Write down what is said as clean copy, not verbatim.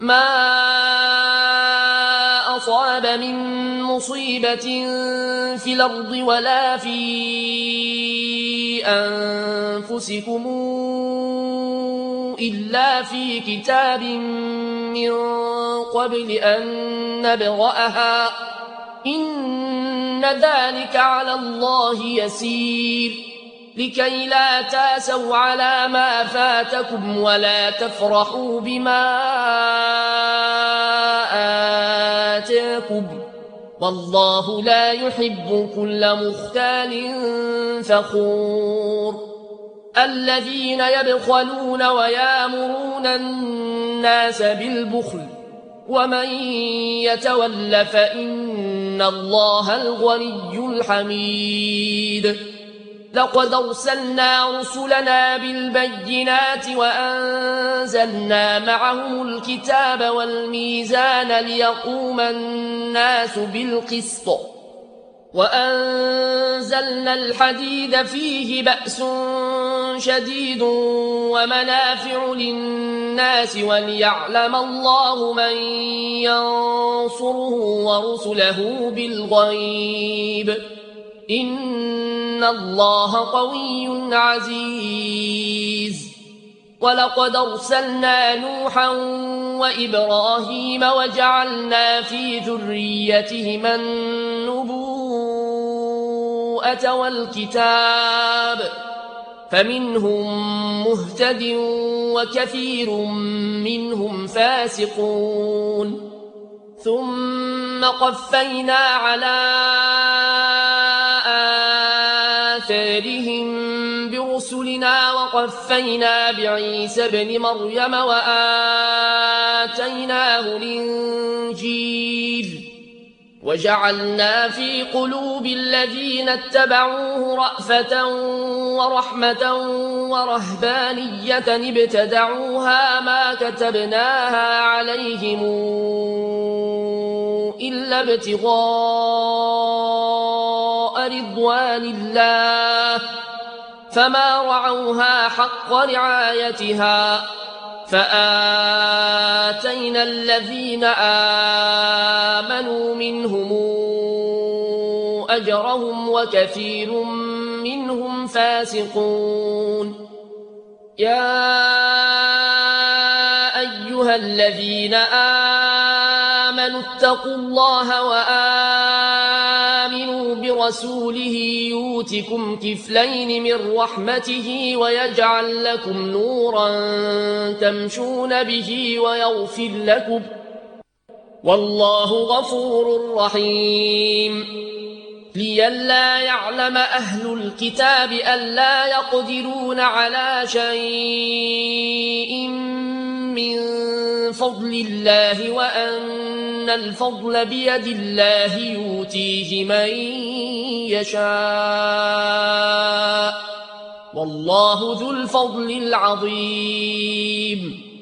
ما أصاب من مصيبة في الأرض ولا في أنفسكم إلا في كتاب من قبل أن نبرأها إن ذلك على الله يسير لكي لا تاسوا على ما فاتكم ولا تفرحوا بما آتاكم والله لا يحب كل مختال فخور الذين يبخلون ويامرون الناس بالبخل ومن يتول فإن الله الغني الحميد لقد أرسلنا رسلنا بالبينات وأنزلنا معهم الكتاب والميزان ليقوم الناس بالقسط وأنزلنا الحديد فيه بأس شديد ومنافع للناس وليعلم الله من ينصره ورسله بالغيب إن الله قوي عزيز ولقد أرسلنا نوحا وإبراهيم وجعلنا في ذريتهما النبوءة والكتاب فمنهم مهتد وكثير منهم فاسقون ثم قفينا على آثارهم برسلنا وقفينا بعيسى ابن مريم وآتيناه الإنجيل وجعلنا في قلوب الذين اتبعوه رأفة ورحمة ورهبانية ابتدعوها ما كتبناها عليهم إلا ابتغاء رضوان الله فما رعوها حق رعايتها فآتينا الذين آمنوا منهم أجرهم وكثير منهم فاسقون يا أيها الذين آمنوا اتقوا الله وآمنوا برسوله يؤتكم كفلين من رحمته ويجعل لكم نورا تمشون به ويغفر لكم والله غفور رحيم لئلا يعلم أهل الكتاب ألا يقدرون على شيء من فضل الله وأن الفضل بيد الله يؤتيه من يشاء والله ذو الفضل العظيم